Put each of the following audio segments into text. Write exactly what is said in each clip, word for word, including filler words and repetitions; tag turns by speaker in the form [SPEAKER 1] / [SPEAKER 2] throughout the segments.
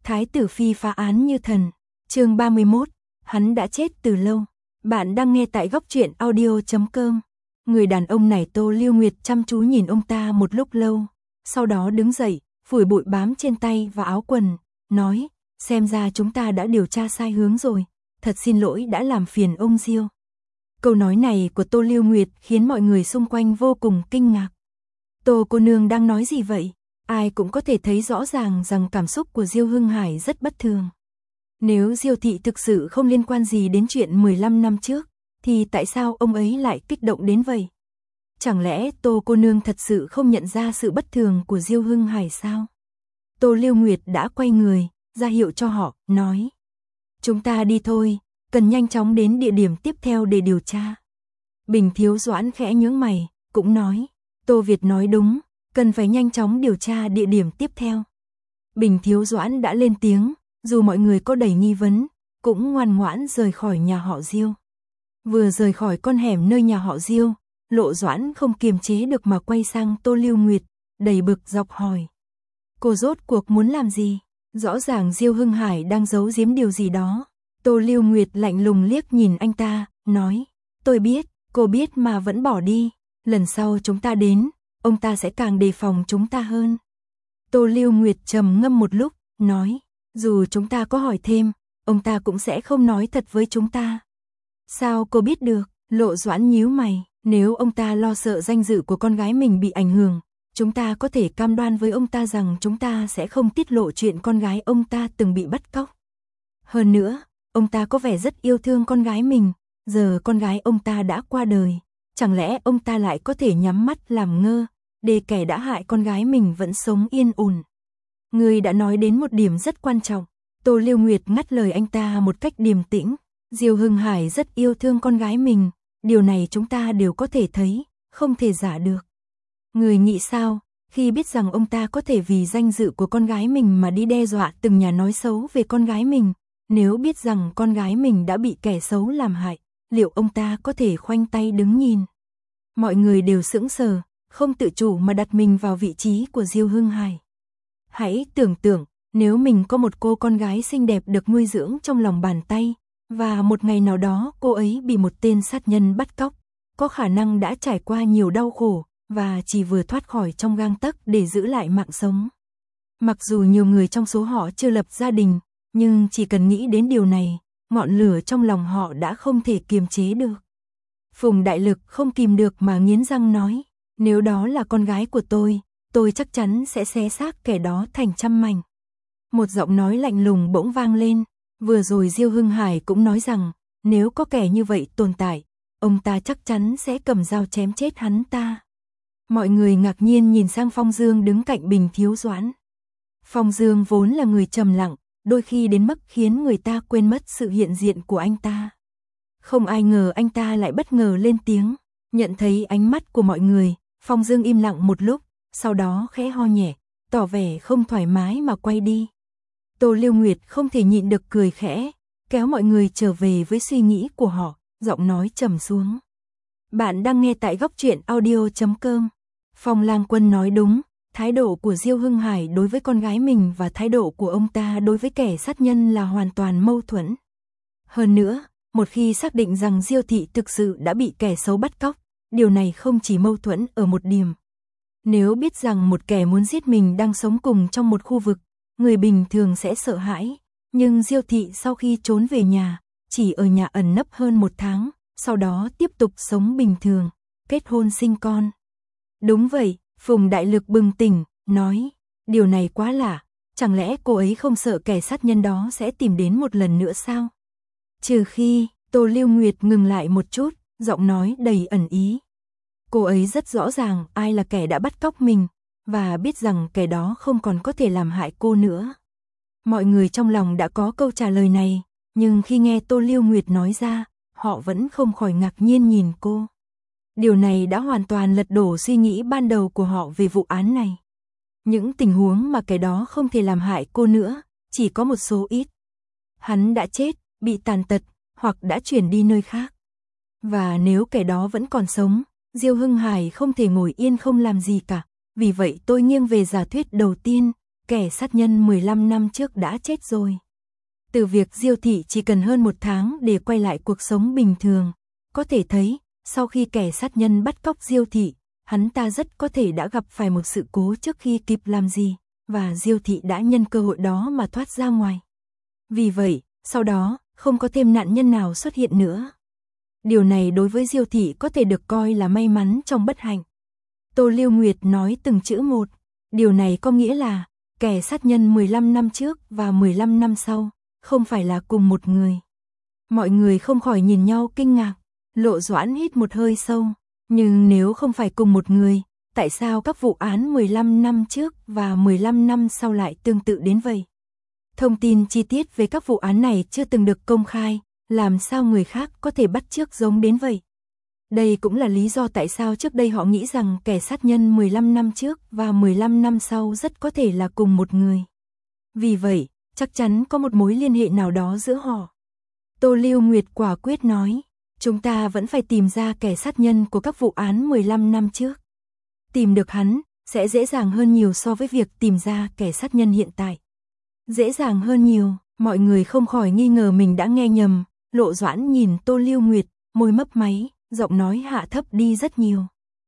[SPEAKER 1] Thái tử phi phá án như thần. Chương ba mươi mốt, hắn đã chết từ lâu. Bạn đang nghe tại góc truyện audio chấm com. Người đàn ông này Tô Lưu Nguyệt chăm chú nhìn ông ta một lúc lâu, sau đó đứng dậy, phủi bụi bám trên tay và áo quần, nói, xem ra chúng ta đã điều tra sai hướng rồi, thật xin lỗi đã làm phiền ông Diêu. Câu nói này của Tô Lưu Nguyệt khiến mọi người xung quanh vô cùng kinh ngạc. Tô cô nương đang nói gì vậy? Ai cũng có thể thấy rõ ràng rằng cảm xúc của Diêu Hưng Hải rất bất thường. Nếu Diêu thị thực sự không liên quan gì đến chuyện mười lăm năm trước, thì tại sao ông ấy lại kích động đến vậy? Chẳng lẽ Tô cô nương thật sự không nhận ra sự bất thường của Diêu Hưng Hải sao? Tô Lưu Nguyệt đã quay người, ra hiệu cho họ, nói. Chúng ta đi thôi, cần nhanh chóng đến địa điểm tiếp theo để điều tra. Bình Thiếu Doãn khẽ nhướng mày, cũng nói. Tô Việt nói đúng, cần phải nhanh chóng điều tra địa điểm tiếp theo. Bình Thiếu Doãn đã lên tiếng, dù mọi người có đầy nghi vấn, cũng ngoan ngoãn rời khỏi nhà họ Diêu. Vừa rời khỏi con hẻm nơi nhà họ Diêu, Lộ Doãn không kiềm chế được mà quay sang Tô Lưu Nguyệt, đầy bực dọc hỏi. Cô rốt cuộc muốn làm gì? Rõ ràng Diêu Hưng Hải đang giấu giếm điều gì đó. Tô Lưu Nguyệt lạnh lùng liếc nhìn anh ta, nói. Tôi biết, cô biết mà vẫn bỏ đi. Lần sau chúng ta đến, ông ta sẽ càng đề phòng chúng ta hơn. Tô Lưu Nguyệt trầm ngâm một lúc, nói. Dù chúng ta có hỏi thêm, ông ta cũng sẽ không nói thật với chúng ta. Sao cô biết được? Lộ Doãn nhíu mày. Nếu ông ta lo sợ danh dự của con gái mình bị ảnh hưởng, chúng ta có thể cam đoan với ông ta rằng chúng ta sẽ không tiết lộ chuyện con gái ông ta từng bị bắt cóc. Hơn nữa, ông ta có vẻ rất yêu thương con gái mình, giờ con gái ông ta đã qua đời. Chẳng lẽ ông ta lại có thể nhắm mắt làm ngơ, để kẻ đã hại con gái mình vẫn sống yên ổn? Người đã nói đến một điểm rất quan trọng. Tô Lưu Nguyệt ngắt lời anh ta một cách điềm tĩnh. Diêu Hưng Hải rất yêu thương con gái mình, điều này chúng ta đều có thể thấy, không thể giả được. Người nghĩ sao, khi biết rằng ông ta có thể vì danh dự của con gái mình mà đi đe dọa từng nhà nói xấu về con gái mình, nếu biết rằng con gái mình đã bị kẻ xấu làm hại, liệu ông ta có thể khoanh tay đứng nhìn? Mọi người đều sững sờ, không tự chủ mà đặt mình vào vị trí của Diêu Hưng Hải. Hãy tưởng tượng, nếu mình có một cô con gái xinh đẹp được nuôi dưỡng trong lòng bàn tay, và một ngày nào đó cô ấy bị một tên sát nhân bắt cóc, có khả năng đã trải qua nhiều đau khổ, và chỉ vừa thoát khỏi trong gang tấc để giữ lại mạng sống. Mặc dù nhiều người trong số họ chưa lập gia đình, nhưng chỉ cần nghĩ đến điều này, ngọn lửa trong lòng họ đã không thể kiềm chế được. Phùng Đại Lực không kìm được mà nghiến răng nói, nếu đó là con gái của tôi, tôi chắc chắn sẽ xé xác kẻ đó thành trăm mảnh. Một giọng nói lạnh lùng bỗng vang lên, vừa rồi Diêu Hưng Hải cũng nói rằng, nếu có kẻ như vậy tồn tại, ông ta chắc chắn sẽ cầm dao chém chết hắn ta. Mọi người ngạc nhiên nhìn sang Phong Dương đứng cạnh Bình Thiếu Doãn. Phong Dương vốn là người trầm lặng, đôi khi đến mức khiến người ta quên mất sự hiện diện của anh ta. Không ai ngờ anh ta lại bất ngờ lên tiếng, nhận thấy ánh mắt của mọi người, Phong Dương im lặng một lúc, sau đó khẽ ho nhẹ, tỏ vẻ không thoải mái mà quay đi. Tô Lưu Nguyệt không thể nhịn được cười khẽ, kéo mọi người trở về với suy nghĩ của họ, giọng nói trầm xuống. Bạn đang nghe tại góc truyện audio chấm com. Phong Lang Quân nói đúng, thái độ của Diêu Hưng Hải đối với con gái mình và thái độ của ông ta đối với kẻ sát nhân là hoàn toàn mâu thuẫn. Hơn nữa, một khi xác định rằng Diêu thị thực sự đã bị kẻ xấu bắt cóc, điều này không chỉ mâu thuẫn ở một điểm. Nếu biết rằng một kẻ muốn giết mình đang sống cùng trong một khu vực, người bình thường sẽ sợ hãi, nhưng Diêu thị sau khi trốn về nhà, chỉ ở nhà ẩn nấp hơn một tháng, sau đó tiếp tục sống bình thường, kết hôn sinh con. Đúng vậy, Phùng Đại Lực bừng tỉnh, nói, điều này quá lạ, chẳng lẽ cô ấy không sợ kẻ sát nhân đó sẽ tìm đến một lần nữa sao? Trừ khi, Tô Lưu Nguyệt ngừng lại một chút, giọng nói đầy ẩn ý. Cô ấy rất rõ ràng ai là kẻ đã bắt cóc mình, và biết rằng kẻ đó không còn có thể làm hại cô nữa. Mọi người trong lòng đã có câu trả lời này, nhưng khi nghe Tô Lưu Nguyệt nói ra, họ vẫn không khỏi ngạc nhiên nhìn cô. Điều này đã hoàn toàn lật đổ suy nghĩ ban đầu của họ về vụ án này. Những tình huống mà kẻ đó không thể làm hại cô nữa, chỉ có một số ít. Hắn đã chết, bị tàn tật, hoặc đã chuyển đi nơi khác. Và nếu kẻ đó vẫn còn sống, Diêu Hưng Hải không thể ngồi yên không làm gì cả. Vì vậy tôi nghiêng về giả thuyết đầu tiên, kẻ kẻ sát nhân mười lăm năm trước đã chết rồi. Từ việc Diêu thị chỉ cần hơn một tháng để quay lại cuộc sống bình thường, có thể thấy, sau khi kẻ sát nhân bắt cóc Diêu thị, hắn ta rất có thể đã gặp phải một sự cố trước khi kịp làm gì, và Diêu thị đã nhân cơ hội đó mà thoát ra ngoài. Vì vậy, sau đó, không có thêm nạn nhân nào xuất hiện nữa. Điều này đối với Diêu thị có thể được coi là may mắn trong bất hạnh. Tô Lưu Nguyệt nói từng chữ một, điều này có nghĩa là, kẻ sát nhân mười lăm năm trước và mười lăm năm sau, không phải là cùng một người. Mọi người không khỏi nhìn nhau kinh ngạc, Lộ Doãn hít một hơi sâu, nhưng nếu không phải cùng một người, tại sao các vụ án mười lăm năm trước và mười lăm năm sau lại tương tự đến vậy? Thông tin chi tiết về các vụ án này chưa từng được công khai, làm sao người khác có thể bắt chước giống đến vậy? Đây cũng là lý do tại sao trước đây họ nghĩ rằng kẻ sát nhân mười lăm năm trước và mười lăm năm sau rất có thể là cùng một người. Vì vậy, chắc chắn có một mối liên hệ nào đó giữa họ. Tô Lưu Nguyệt quả quyết nói, chúng ta vẫn phải tìm ra kẻ sát nhân của các vụ án mười lăm năm trước. Tìm được hắn, sẽ dễ dàng hơn nhiều so với việc tìm ra kẻ sát nhân hiện tại. Dễ dàng hơn nhiều, mọi người không khỏi nghi ngờ mình đã nghe nhầm, Lộ Doãn nhìn Tô Lưu Nguyệt, môi mấp máy, giọng nói hạ thấp đi rất nhiều.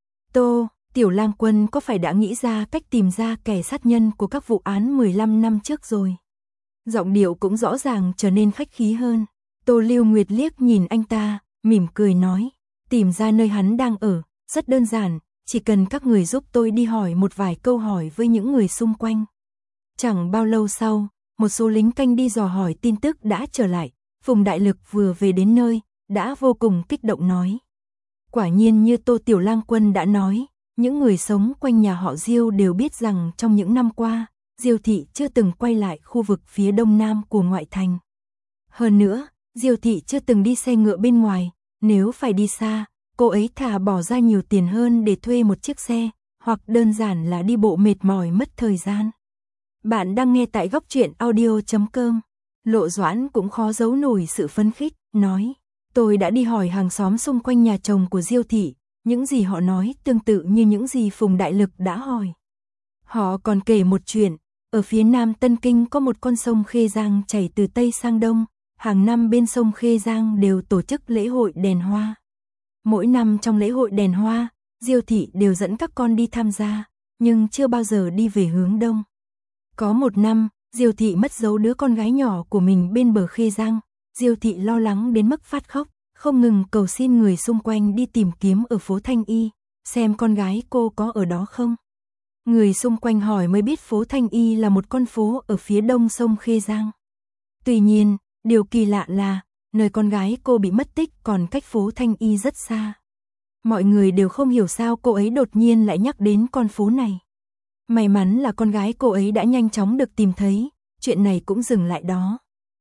[SPEAKER 1] Tô, Tiểu Lang Quân có phải đã nghĩ ra cách tìm ra kẻ sát nhân của các vụ án mười lăm năm trước rồi? Giọng điệu cũng rõ ràng trở nên khách khí hơn. Tô Lưu Nguyệt liếc nhìn anh ta, mỉm cười nói, tìm ra nơi hắn đang ở, rất đơn giản, chỉ cần các người giúp tôi đi hỏi một vài câu hỏi với những người xung quanh. Chẳng bao lâu sau, một số lính canh đi dò hỏi tin tức đã trở lại, Phùng Đại Lực vừa về đến nơi, đã vô cùng kích động nói. Quả nhiên như Tô Tiểu Lang Quân đã nói, những người sống quanh nhà họ Diêu đều biết rằng trong những năm qua, Diêu thị chưa từng quay lại khu vực phía đông nam của ngoại thành. Hơn nữa, Diêu thị chưa từng đi xe ngựa bên ngoài, nếu phải đi xa, cô ấy thà bỏ ra nhiều tiền hơn để thuê một chiếc xe, hoặc đơn giản là đi bộ mệt mỏi mất thời gian. Bạn đang nghe tại góc truyện audio chấm com. Lộ Doãn cũng khó giấu nổi sự phấn khích, nói, tôi đã đi hỏi hàng xóm xung quanh nhà chồng của Diêu thị, những gì họ nói tương tự như những gì Phùng Đại Lực đã hỏi. Họ còn kể một chuyện, ở phía nam Tân Kinh có một con sông Khê Giang chảy từ Tây sang Đông, hàng năm bên sông Khê Giang đều tổ chức lễ hội đèn hoa. Mỗi năm trong lễ hội đèn hoa, Diêu thị đều dẫn các con đi tham gia, nhưng chưa bao giờ đi về hướng đông. Có một năm, Diêu thị mất dấu đứa con gái nhỏ của mình bên bờ Khê Giang, Diêu thị lo lắng đến mức phát khóc, không ngừng cầu xin người xung quanh đi tìm kiếm ở phố Thanh Y, xem con gái cô có ở đó không. Người xung quanh hỏi mới biết phố Thanh Y là một con phố ở phía đông sông Khê Giang. Tuy nhiên, điều kỳ lạ là, nơi con gái cô bị mất tích còn cách phố Thanh Y rất xa. Mọi người đều không hiểu sao cô ấy đột nhiên lại nhắc đến con phố này. May mắn là con gái cô ấy đã nhanh chóng được tìm thấy, chuyện này cũng dừng lại đó.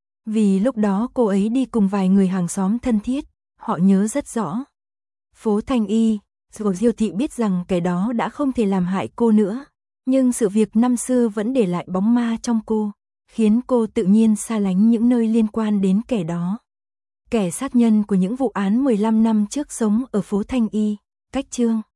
[SPEAKER 1] Vì lúc đó cô ấy đi cùng vài người hàng xóm thân thiết, họ nhớ rất rõ. Phố Thanh Y, rồi Diêu thị biết rằng kẻ đó đã không thể làm hại cô nữa, nhưng sự việc năm xưa vẫn để lại bóng ma trong cô, khiến cô tự nhiên xa lánh những nơi liên quan đến kẻ đó. Kẻ sát nhân của những vụ án mười lăm năm trước sống ở phố Thanh Y, cách chương